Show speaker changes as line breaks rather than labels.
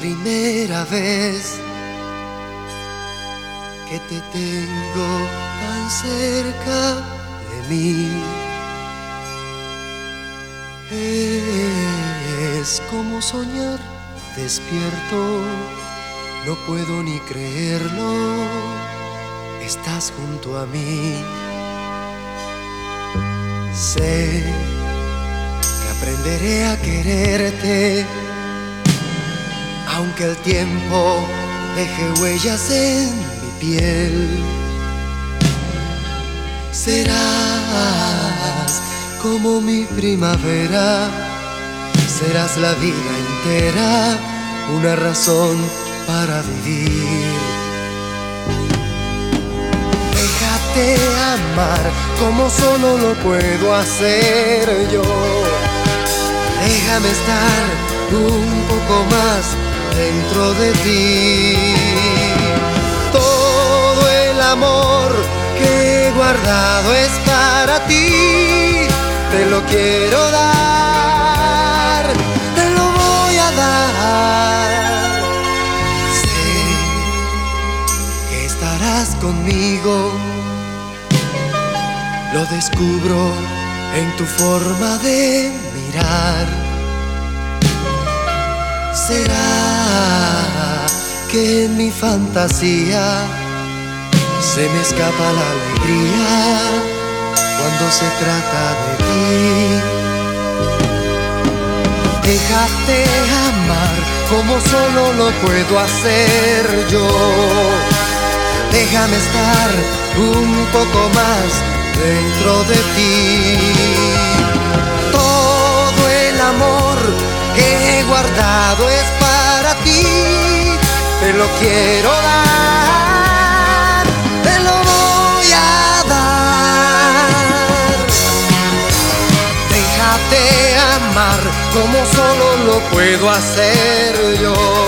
primera vez que te tengo tan cerca de mí. Es como soñar despierto, no puedo ni creerlo, estás junto a mí. Sé que aprenderé a quererte, aunque el tiempo deje huellas en mi piel. Serás como mi primavera, serás la vida entera, una razón para vivir. Déjate amar como solo lo puedo hacer yo. Déjame estar un poco más dentro de ti. Todo el amor que he guardado es para ti. Te lo quiero dar, te lo voy a dar. Sé que estarás conmigo, lo descubro en tu forma de mirar. ¿Será que en mi fantasía se me escapa la alegría cuando se trata de ti? Déjate amar como solo lo puedo hacer yo. Déjame estar un poco más dentro de ti. Todo el amor que he guardado es para ti. Te lo quiero dar, te lo voy a dar. Déjate amar como solo lo puedo hacer yo.